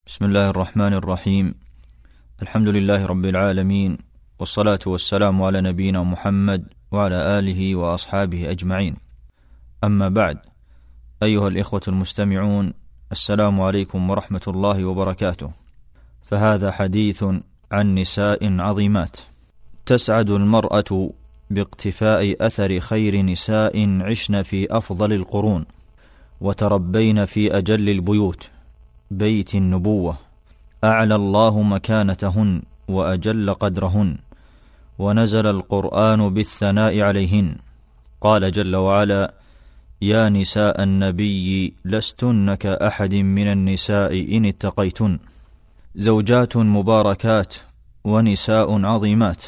بسم الله الرحمن الرحيم. الحمد لله رب العالمين، والصلاة والسلام على نبينا محمد وعلى آله وأصحابه أجمعين. أما بعد، أيها الإخوة المستمعون، السلام عليكم ورحمة الله وبركاته. فهذا حديث عن نساء عظيمات. تسعد المرأة باقتفاء أثر خير نساء عشن في أفضل القرون، وتربين في أجل البيوت، بيت النبوة، أعلى الله مكانتهن وأجل قدرهن، ونزل القرآن بالثناء عليهن. قال جل وعلا: يا نساء النبي لستن كأحد من النساء إن اتقيتن. زوجات مباركات ونساء عظيمات،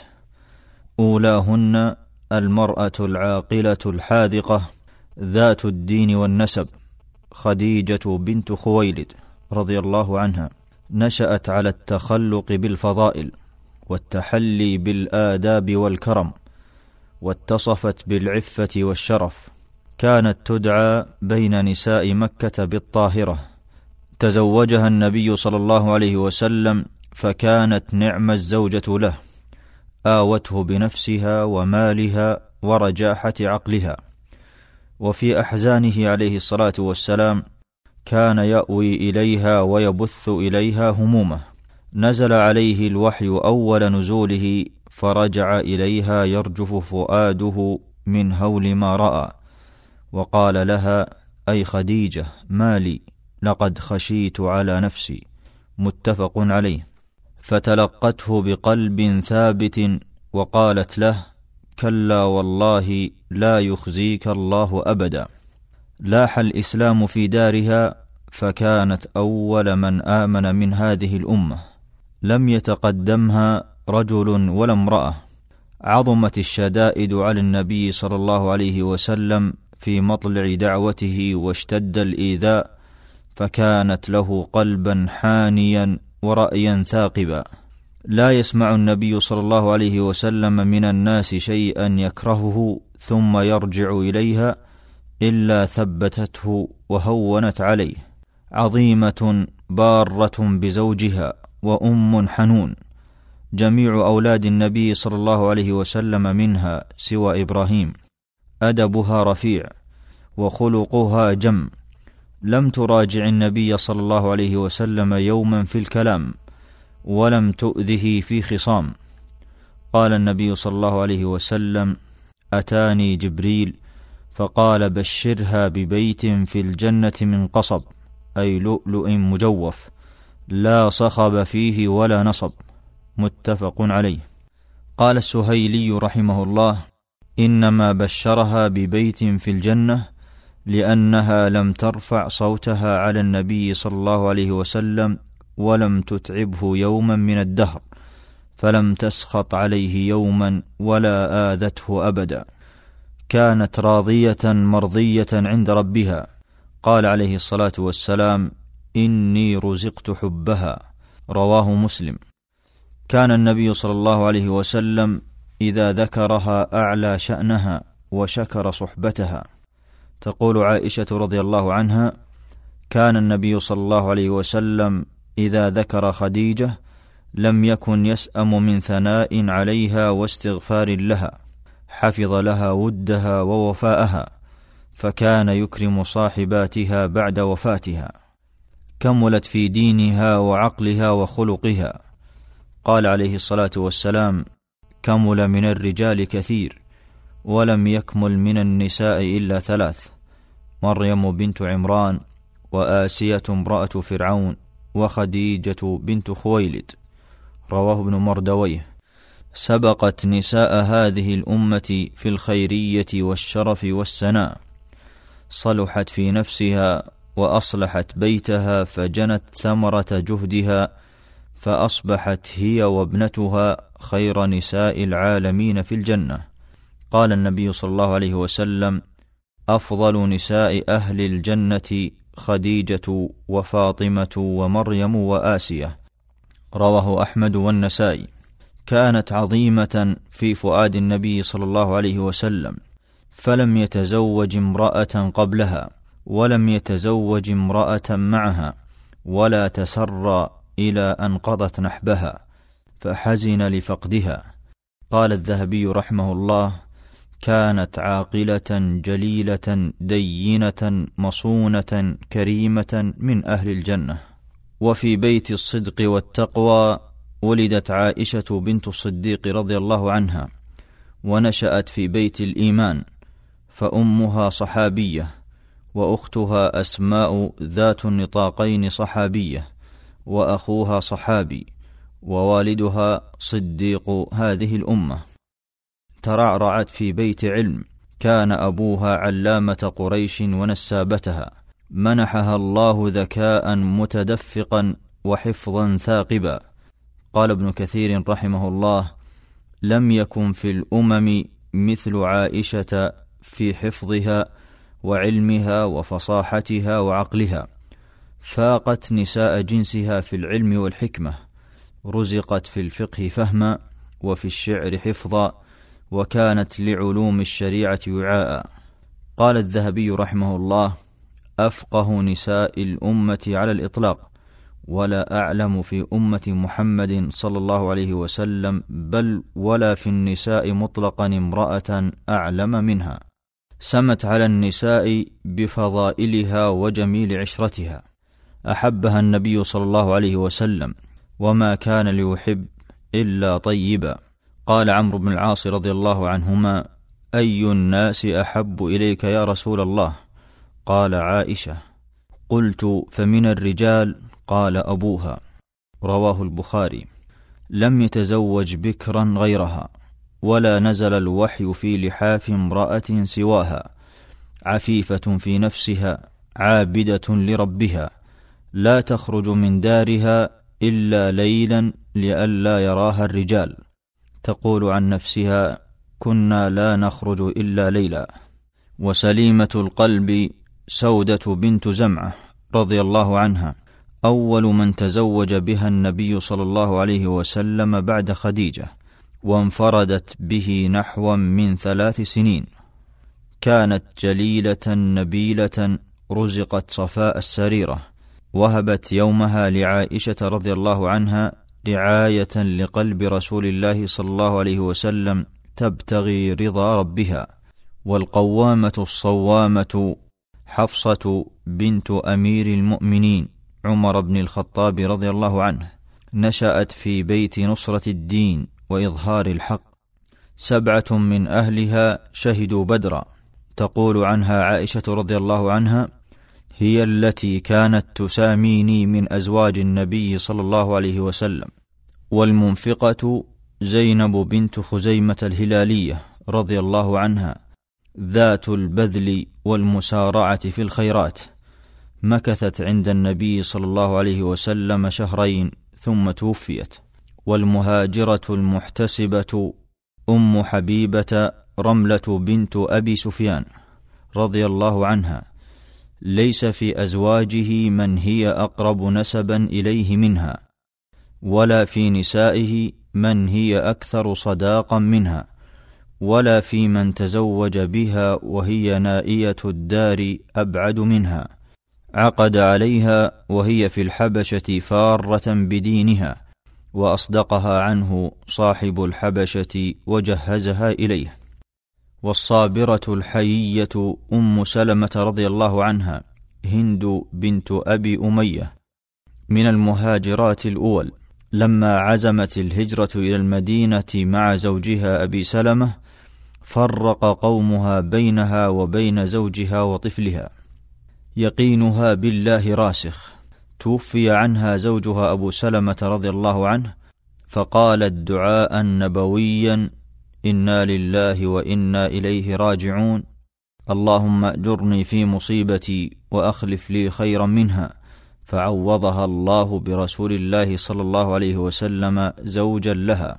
أولاهن المرأة العاقلة الحاذقة ذات الدين والنسب، خديجة بنت خويلد رضي الله عنها. نشأت على التخلق بالفضائل والتحلي بالآداب والكرم، واتصفت بالعفة والشرف. كانت تدعى بين نساء مكة بالطاهرة. تزوجها النبي صلى الله عليه وسلم، فكانت نعم الزوجة له، آوته بنفسها ومالها ورجاحة عقلها. وفي أحزانه عليه الصلاة والسلام كان يأوي إليها ويبث إليها همومه. نزل عليه الوحي أول نزوله، فرجع إليها يرجف فؤاده من هول ما رأى، وقال لها: أي خديجة، ما لي؟ لقد خشيت على نفسي. متفق عليه. فتلقته بقلب ثابت وقالت له: كلا والله لا يخزيك الله أبدا. لاح الإسلام في دارها، فكانت أول من آمن من هذه الأمة، لم يتقدمها رجل ولا امرأة. عظمت الشدائد على النبي صلى الله عليه وسلم في مطلع دعوته، واشتد الإيذاء، فكانت له قلبا حانيا ورأيا ثاقبا. لا يسمع النبي صلى الله عليه وسلم من الناس شيئا يكرهه ثم يرجع إليها إلا ثبتته وهونت عليه. عظيمة بارة بزوجها وأم حنون. جميع أولاد النبي صلى الله عليه وسلم منها سوى إبراهيم. أدبها رفيع وخلقها جم. لم تراجع النبي صلى الله عليه وسلم يوما في الكلام، ولم تؤذه في خصام. قال النبي صلى الله عليه وسلم: أتاني جبريل فقال: بشرها ببيت في الجنة من قصب، أي لؤلؤ مجوف، لا صخب فيه ولا نصب. متفق عليه. قال السهيلي رحمه الله: إنما بشرها ببيت في الجنة لأنها لم ترفع صوتها على النبي صلى الله عليه وسلم، ولم تتعبه يوما من الدهر، فلم تسخط عليه يوما ولا آذته أبدا. كانت راضية مرضية عند ربها. قال عليه الصلاة والسلام: إني رزقت حبها. رواه مسلم. كان النبي صلى الله عليه وسلم إذا ذكرها أعلى شأنها وشكر صحبتها. تقول عائشة رضي الله عنها: كان النبي صلى الله عليه وسلم إذا ذكر خديجة لم يكن يسأم من ثناء عليها واستغفار لها، حفظ لها ودها ووفاءها، فكان يكرم صاحباتها بعد وفاتها. كملت في دينها وعقلها وخلقها. قال عليه الصلاة والسلام: كمل من الرجال كثير، ولم يكمل من النساء إلا 3: مريم بنت عمران، وآسية امرأة فرعون، وخديجة بنت خويلد. رواه ابن مردويه. سبقت نساء هذه الأمة في الخيرية والشرف والسناء. صلحت في نفسها وأصلحت بيتها، فجنت ثمرة جهدها، فأصبحت هي وابنتها خير نساء العالمين في الجنة. قال النبي صلى الله عليه وسلم: أفضل نساء أهل الجنة خديجة وفاطمة ومريم وآسية. رواه أحمد والنسائي. كانت عظيمة في فؤاد النبي صلى الله عليه وسلم، فلم يتزوج امرأة قبلها، ولم يتزوج امرأة معها، ولا تسرى إلى أن قضت نحبها فحزن لفقدها. قال الذهبي رحمه الله: كانت عاقلة جليلة دينة مصونة كريمة من أهل الجنة. وفي بيت الصدق والتقوى ولدت عائشة بنت الصديق رضي الله عنها، ونشأت في بيت الإيمان، فأمها صحابية، وأختها أسماء ذات النطاقين صحابية، وأخوها صحابي، ووالدها صديق هذه الأمة. ترعرعت في بيت علم، كان أبوها علامة قريش ونسابتها، منحها الله ذكاء متدفقا وحفظا ثاقبا. قال ابن كثير رحمه الله: لم يكن في الأمم مثل عائشة في حفظها وعلمها وفصاحتها وعقلها، فاقت نساء جنسها في العلم والحكمة، رزقت في الفقه فهما وفي الشعر حفظا، وكانت لعلوم الشريعة وعاء. قال الذهبي رحمه الله: أفقه نساء الأمة على الإطلاق، ولا أعلم في أمة محمد صلى الله عليه وسلم بل ولا في النساء مطلقا امرأة أعلم منها. سمت على النساء بفضائلها وجميل عشرتها، أحبها النبي صلى الله عليه وسلم، وما كان ليحب إلا طيبا. قال عمرو بن العاص رضي الله عنهما: أي الناس أحب إليك يا رسول الله؟ قال: عائشة. قلت: فمن الرجال؟ قال: أبوها. رواه البخاري. لم يتزوج بكرا غيرها، ولا نزل الوحي في لحاف امرأة سواها، عفيفة في نفسها، عابدة لربها، لا تخرج من دارها إلا ليلا لئلا يراها الرجال، تقول عن نفسها: كنا لا نخرج إلا ليلا. وسليمة القلب سودة بنت زمعة رضي الله عنها، أول من تزوج بها النبي صلى الله عليه وسلم بعد خديجة، وانفردت به نحو من 3 سنين. كانت جليلة نبيلة، رزقت صفاء السريرة، وهبت يومها لعائشة رضي الله عنها رعاية لقلب رسول الله صلى الله عليه وسلم تبتغي رضا ربها. والقوامة الصوامة حفصة بنت أمير المؤمنين عمر بن الخطاب رضي الله عنه، نشأت في بيت نصرة الدين وإظهار الحق. 7 من أهلها شهدوا بدرا. تقول عنها عائشة رضي الله عنها: هي التي كانت تساميني من أزواج النبي صلى الله عليه وسلم. والمنفقة زينب بنت خزيمة الهلالية رضي الله عنها، ذات البذل والمسارعة في الخيرات، مكثت عند النبي صلى الله عليه وسلم 2 شهرين ثم توفيت. والمهاجرة المحتسبة أم حبيبة رملة بنت أبي سفيان رضي الله عنها، ليس في أزواجه من هي أقرب نسبا إليه منها، ولا في نسائه من هي أكثر صداقا منها، ولا في من تزوج بها وهي نائية الدار أبعد منها. عقد عليها وهي في الحبشة فارة بدينها، وأصدقها عنه صاحب الحبشة وجهزها إليه. والصابرة الحيية أم سلمة رضي الله عنها، هند بنت أبي أمية، من المهاجرات الأول، لما عزمت الهجرة إلى المدينة مع زوجها أبي سلمة، فرق قومها بينها وبين زوجها وطفلها. يقينها بالله راسخ. توفي عنها زوجها أبو سلمة رضي الله عنه، فقالت دعاء نبويا: إنا لله وإنا إليه راجعون، اللهم أجرني في مصيبتي وأخلف لي خيرا منها. فعوضها الله برسول الله صلى الله عليه وسلم زوجا لها.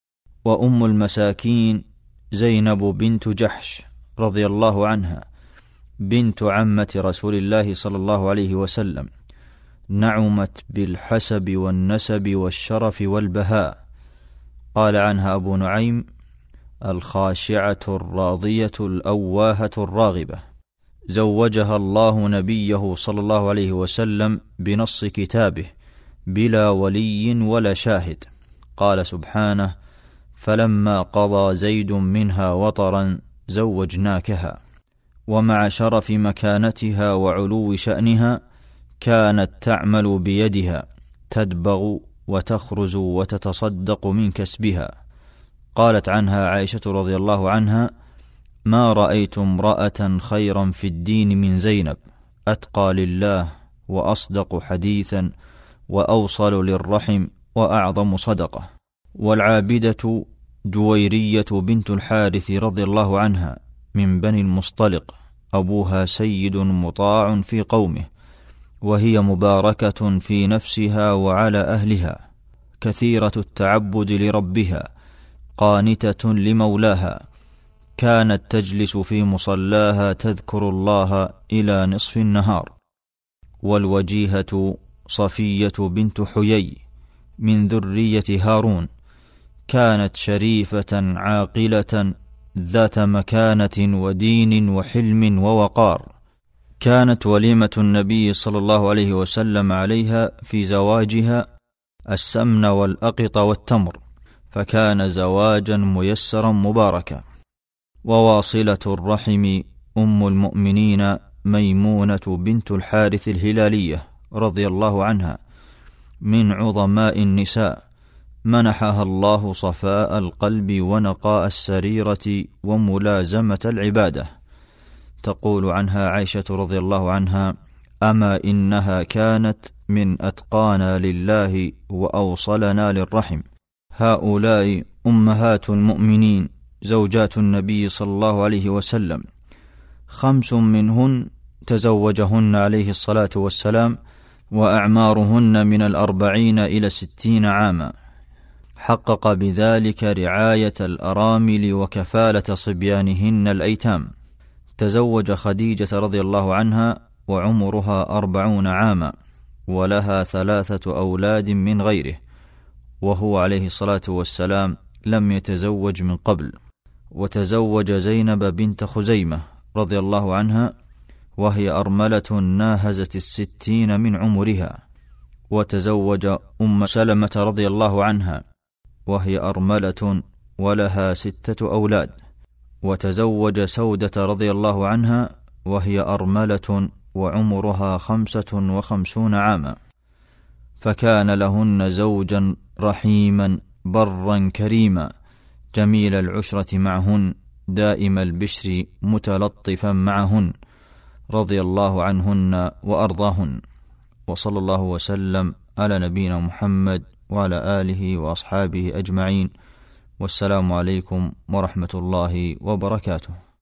وأم المساكين زينب بنت جحش رضي الله عنها، بنت عمة رسول الله صلى الله عليه وسلم، نعمت بالحسب والنسب والشرف والبهاء. قال عنها أبو نعيم: الخاشعة الراضية الأواهة الراغبة، زوجها الله نبيه صلى الله عليه وسلم بنص كتابه بلا ولي ولا شاهد. قال سبحانه: فلما قضى زيد منها وطرا زوجناكها. ومع شرف مكانتها وعلو شأنها كانت تعمل بيدها، تدبغ وتخرز وتتصدق من كسبها. قالت عنها عائشة رضي الله عنها: ما رأيت امرأة خيرا في الدين من زينب، أتقى لله وأصدق حديثا وأوصل للرحم وأعظم صدقة. والعابدة جويرية بنت الحارث رضي الله عنها من بني المصطلق، أبوها سيد مطاع في قومه، وهي مباركة في نفسها وعلى أهلها، كثيرة التعبد لربها، قانتة لمولاها، كانت تجلس في مصلاها تذكر الله إلى نصف النهار. والوجيهة صفية بنت حيي من ذرية هارون، كانت شريفة عاقلة ذات مكانة ودين وحلم ووقار. كانت وليمة النبي صلى الله عليه وسلم عليها في زواجها السمن والأقط والتمر، فكان زواجا ميسرا مباركا. وواصلة الرحم أم المؤمنين ميمونة بنت الحارث الهلالية رضي الله عنها من عظماء النساء، منحها الله صفاء القلب ونقاء السريرة وملازمة العبادة. تقول عنها عائشة رضي الله عنها: أما إنها كانت من أتقانا لله وأوصلنا للرحم. هؤلاء أمهات المؤمنين زوجات النبي صلى الله عليه وسلم، 5 منهن تزوجهن عليه الصلاة والسلام وأعمارهن من 40 إلى 60 عاما، حقق بذلك رعاية الأرامل وكفالة صبيانهن الأيتام. تزوج خديجة رضي الله عنها وعمرها 40 عاما، ولها 3 أولاد من غيره، وهو عليه الصلاة والسلام لم يتزوج من قبل. وتزوج زينب بنت خزيمة رضي الله عنها وهي أرملة ناهزت 60 من عمرها. وتزوج أم سلمة رضي الله عنها وهي أرملة ولها 6 أولاد. وتزوج سودة رضي الله عنها وهي أرملة وعمرها 55 عاما، فكان لهن زوجا رحيما برا كريما، جميل العشرة معهن، دائم البشر متلطفا معهن، رضي الله عنهن وأرضاهن. وصلى الله وسلم على نبينا محمد وعلى آله وأصحابه أجمعين، والسلام عليكم ورحمة الله وبركاته.